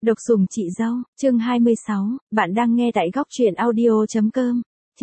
Độc sủng chị dâu, chương 26, bạn đang nghe tại góc truyện audio.com.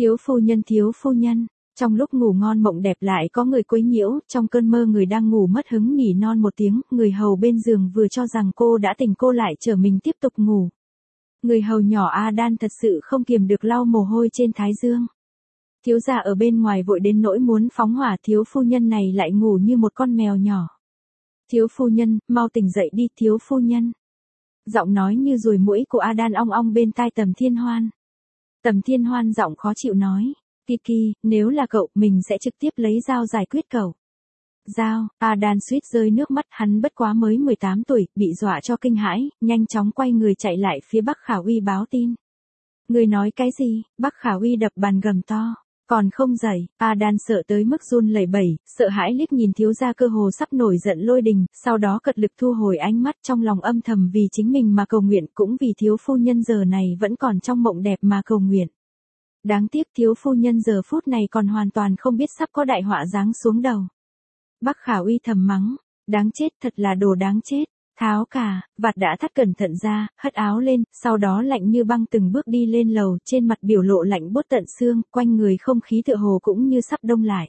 Thiếu phu nhân, trong lúc ngủ ngon mộng đẹp lại có người quấy nhiễu, trong cơn mơ người đang ngủ mất hứng nỉ non một tiếng, người hầu bên giường vừa cho rằng cô đã tỉnh cô lại trở mình tiếp tục ngủ. Người hầu nhỏ Adan thật sự không kiềm được lau mồ hôi trên thái dương. Thiếu gia ở bên ngoài vội đến nỗi muốn phóng hỏa, thiếu phu nhân này lại ngủ như một con mèo nhỏ. Thiếu phu nhân, mau tỉnh dậy đi thiếu phu nhân. Giọng nói như ruồi muỗi của Adan ong ong bên tai Tầm Thiên Hoan. Tầm Thiên Hoan giọng khó chịu nói, Kiki, nếu là cậu, mình sẽ trực tiếp lấy dao giải quyết cậu. Dao, Adan suýt rơi nước mắt, hắn bất quá mới 18 tuổi, bị dọa cho kinh hãi, nhanh chóng quay người chạy lại phía Bắc Khả Uy báo tin. Người nói cái gì? Bắc Khả Uy đập bàn gầm to. Còn không dậy, Adan sợ tới mức run lẩy bẩy, sợ hãi liếc nhìn thiếu gia cơ hồ sắp nổi giận lôi đình, sau đó cật lực thu hồi ánh mắt, trong lòng âm thầm vì chính mình mà cầu nguyện, cũng vì thiếu phu nhân giờ này vẫn còn trong mộng đẹp mà cầu nguyện. Đáng tiếc thiếu phu nhân giờ phút này còn hoàn toàn không biết sắp có đại họa giáng xuống đầu. Bắc Khả Uy thầm mắng, đáng chết, thật là đồ đáng chết. Tháo cả, vạt đã thắt cẩn thận ra, hất áo lên, sau đó lạnh như băng từng bước đi lên lầu, trên mặt biểu lộ lạnh buốt tận xương, quanh người không khí tựa hồ cũng như sắp đông lại.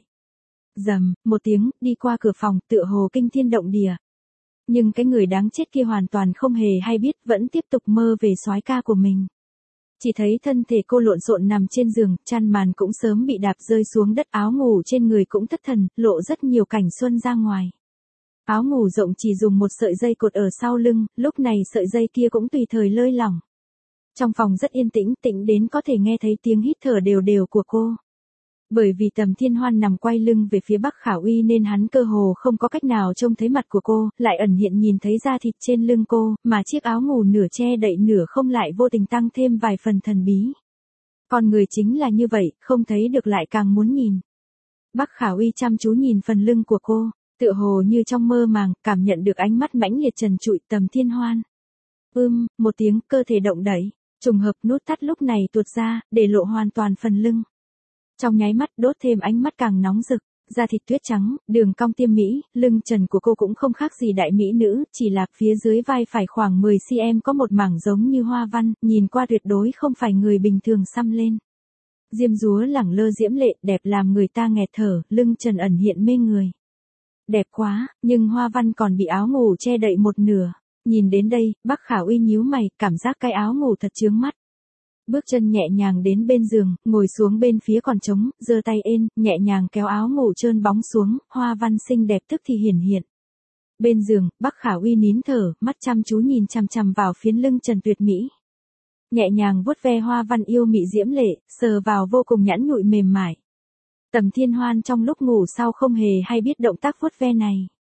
Rầm, một tiếng, đi qua cửa phòng, tựa hồ kinh thiên động địa. Nhưng cái người đáng chết kia hoàn toàn không hề hay biết, vẫn tiếp tục mơ về soái ca của mình. Chỉ thấy thân thể cô lộn xộn nằm trên giường, chăn màn cũng sớm bị đạp rơi xuống đất, áo ngủ trên người cũng thất thần, lộ rất nhiều cảnh xuân ra ngoài. Áo ngủ rộng chỉ dùng một sợi dây cột ở sau lưng, lúc này sợi dây kia cũng tùy thời lơi lỏng. Trong phòng rất yên tĩnh, tĩnh đến có thể nghe thấy tiếng hít thở đều đều của cô. Bởi vì Tầm Thiên Hoan nằm quay lưng về phía Bắc Khả Uy nên hắn cơ hồ không có cách nào trông thấy mặt của cô, lại ẩn hiện nhìn thấy da thịt trên lưng cô, mà chiếc áo ngủ nửa che đậy nửa không lại vô tình tăng thêm vài phần thần bí. Con người chính là như vậy, không thấy được lại càng muốn nhìn. Bắc Khả Uy chăm chú nhìn phần lưng của cô. Tựa hồ như trong mơ màng, cảm nhận được ánh mắt mãnh liệt trần trụi Tầm Thiên Hoan. Một tiếng, cơ thể động đẩy, trùng hợp nút thắt lúc này tuột ra, để lộ hoàn toàn phần lưng. Trong nháy mắt đốt thêm ánh mắt càng nóng rực, da thịt tuyết trắng, đường cong tiêm mỹ, lưng trần của cô cũng không khác gì đại mỹ nữ, chỉ là phía dưới vai phải khoảng 10cm có một mảng giống như hoa văn, nhìn qua tuyệt đối không phải người bình thường xăm lên. Diêm dúa lẳng lơ diễm lệ, đẹp làm người ta nghẹt thở, lưng trần ẩn hiện mê người. Đẹp quá, nhưng hoa văn còn bị áo ngủ che đậy một nửa. Nhìn đến đây, Bắc Khả Uy nhíu mày, cảm giác cái áo ngủ thật chướng mắt. Bước chân nhẹ nhàng đến bên giường, ngồi xuống bên phía còn trống, giơ tay ên, nhẹ nhàng kéo áo ngủ trơn bóng xuống, hoa văn xinh đẹp tức thì hiển hiện. Bên giường, Bắc Khả Uy nín thở, mắt chăm chú nhìn chằm chằm vào phiến lưng trần tuyệt mỹ. Nhẹ nhàng vuốt ve hoa văn yêu mị diễm lệ, sờ vào vô cùng nhẵn nhụi mềm mại. Tầm Thiên Hoan trong lúc ngủ sau không hề hay biết động tác vuốt ve này.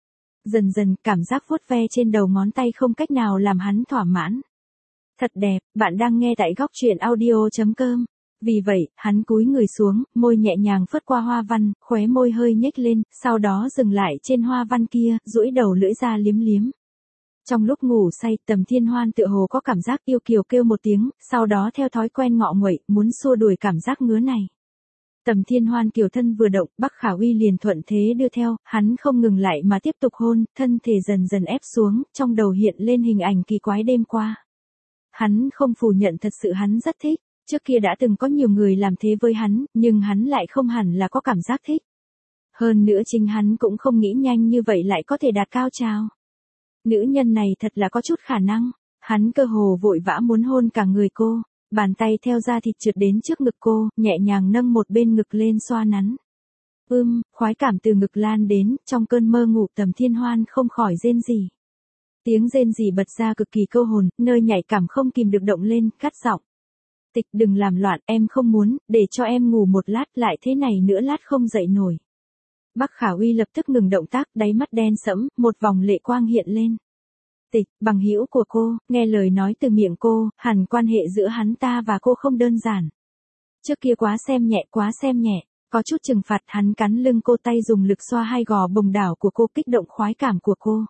Dần dần, cảm giác vuốt ve trên đầu ngón tay không cách nào làm hắn thỏa mãn. Thật đẹp, bạn đang nghe tại góc truyện audio.com. Vì vậy, hắn cúi người xuống, môi nhẹ nhàng phớt qua hoa văn, khóe môi hơi nhếch lên, sau đó dừng lại trên hoa văn kia, duỗi đầu lưỡi ra liếm liếm. Trong lúc ngủ say, Tầm Thiên Hoan tựa hồ có cảm giác yêu kiều kêu một tiếng, sau đó theo thói quen ngọ nguậy, muốn xua đuổi cảm giác ngứa này. Tầm Thiên Hoan kiều thân vừa động, Bắc Khả Uy liền thuận thế đưa theo, hắn không ngừng lại mà tiếp tục hôn, thân thể dần dần ép xuống, trong đầu hiện lên hình ảnh kỳ quái đêm qua. Hắn không phủ nhận thật sự hắn rất thích, trước kia đã từng có nhiều người làm thế với hắn, nhưng hắn lại không hẳn là có cảm giác thích. Hơn nữa chính hắn cũng không nghĩ nhanh như vậy lại có thể đạt cao trào. Nữ nhân này thật là có chút khả năng, hắn cơ hồ vội vã muốn hôn cả người cô. Bàn tay theo da thịt trượt đến trước ngực cô, nhẹ nhàng nâng một bên ngực lên xoa nắn. Khoái cảm từ ngực lan đến, trong cơn mơ ngủ Tầm Thiên Hoan không khỏi rên rỉ. Tiếng rên rỉ bật ra cực kỳ câu hồn, nơi nhạy cảm không kìm được động lên, cắt giọng. Tịch đừng làm loạn, em không muốn, để cho em ngủ một lát, lại thế này nữa lát không dậy nổi. Bắc Khả Uy lập tức ngừng động tác, đáy mắt đen sẫm, một vòng lệ quang hiện lên. Tịch, bằng hữu của cô, nghe lời nói từ miệng cô, hẳn quan hệ giữa hắn ta và cô không đơn giản. Trước kia quá xem nhẹ, có chút trừng phạt, hắn cắn lưng cô, tay dùng lực xoa hai gò bồng đảo của cô, kích động khoái cảm của cô.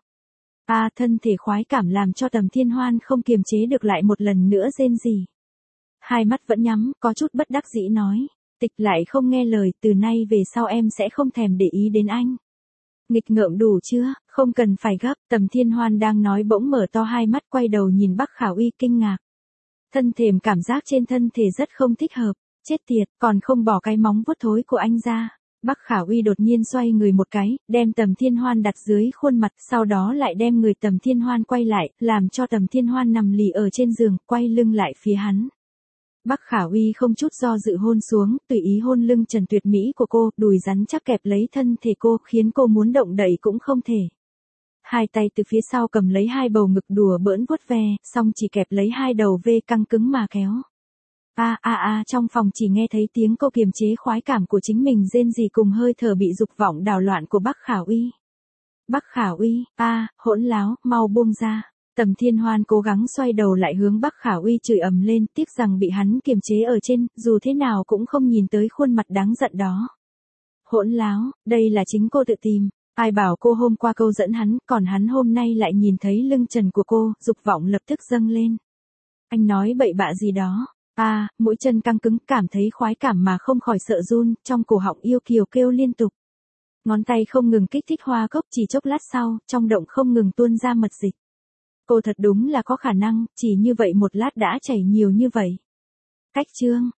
Thân thể khoái cảm làm cho Tầm Thiên Hoan không kiềm chế được lại một lần nữa rên rỉ. Hai mắt vẫn nhắm, có chút bất đắc dĩ nói, Tịch lại không nghe lời, từ nay về sau em sẽ không thèm để ý đến anh. Nghịch ngợm đủ chưa, không cần phải gấp, Tầm Thiên Hoan đang nói bỗng mở to hai mắt quay đầu nhìn Bắc Khả Uy kinh ngạc. Thân thềm cảm giác trên thân thể rất không thích hợp, chết tiệt, còn không bỏ cái móng vuốt thối của anh ra. Bắc Khả Uy đột nhiên xoay người một cái, đem Tầm Thiên Hoan đặt dưới khuôn mặt, sau đó lại đem người Tầm Thiên Hoan quay lại, làm cho Tầm Thiên Hoan nằm lì ở trên giường, quay lưng lại phía hắn. Bắc Khả Uy không chút do dự hôn xuống, tùy ý hôn lưng trần tuyệt mỹ của cô, đùi rắn chắc kẹp lấy thân thể cô, khiến cô muốn động đậy cũng không thể. Hai tay từ phía sau cầm lấy hai bầu ngực đùa bỡn vuốt ve, xong chỉ kẹp lấy hai đầu vê căng cứng mà kéo. Trong phòng chỉ nghe thấy tiếng cô kiềm chế khoái cảm của chính mình rên rỉ cùng hơi thở bị dục vọng đảo loạn của Bắc Khả Uy. Bắc Khả Uy, hỗn láo, mau buông ra. Tầm Thiên Hoan cố gắng xoay đầu lại hướng Bắc Khả Uy chửi ầm lên, tiếc rằng bị hắn kiềm chế ở trên, dù thế nào cũng không nhìn tới khuôn mặt đáng giận đó. Hỗn láo, đây là chính cô tự tìm. Ai bảo cô hôm qua câu dẫn hắn, còn hắn hôm nay lại nhìn thấy lưng trần của cô, dục vọng lập tức dâng lên. Anh nói bậy bạ gì đó. Mũi chân căng cứng, cảm thấy khoái cảm mà không khỏi sợ run, trong cổ họng yêu kiều kêu liên tục. Ngón tay không ngừng kích thích hoa cốc, chỉ chốc lát sau, trong động không ngừng tuôn ra mật dịch. Cô thật đúng là có khả năng, chỉ như vậy một lát đã chảy nhiều như vậy. Cách chương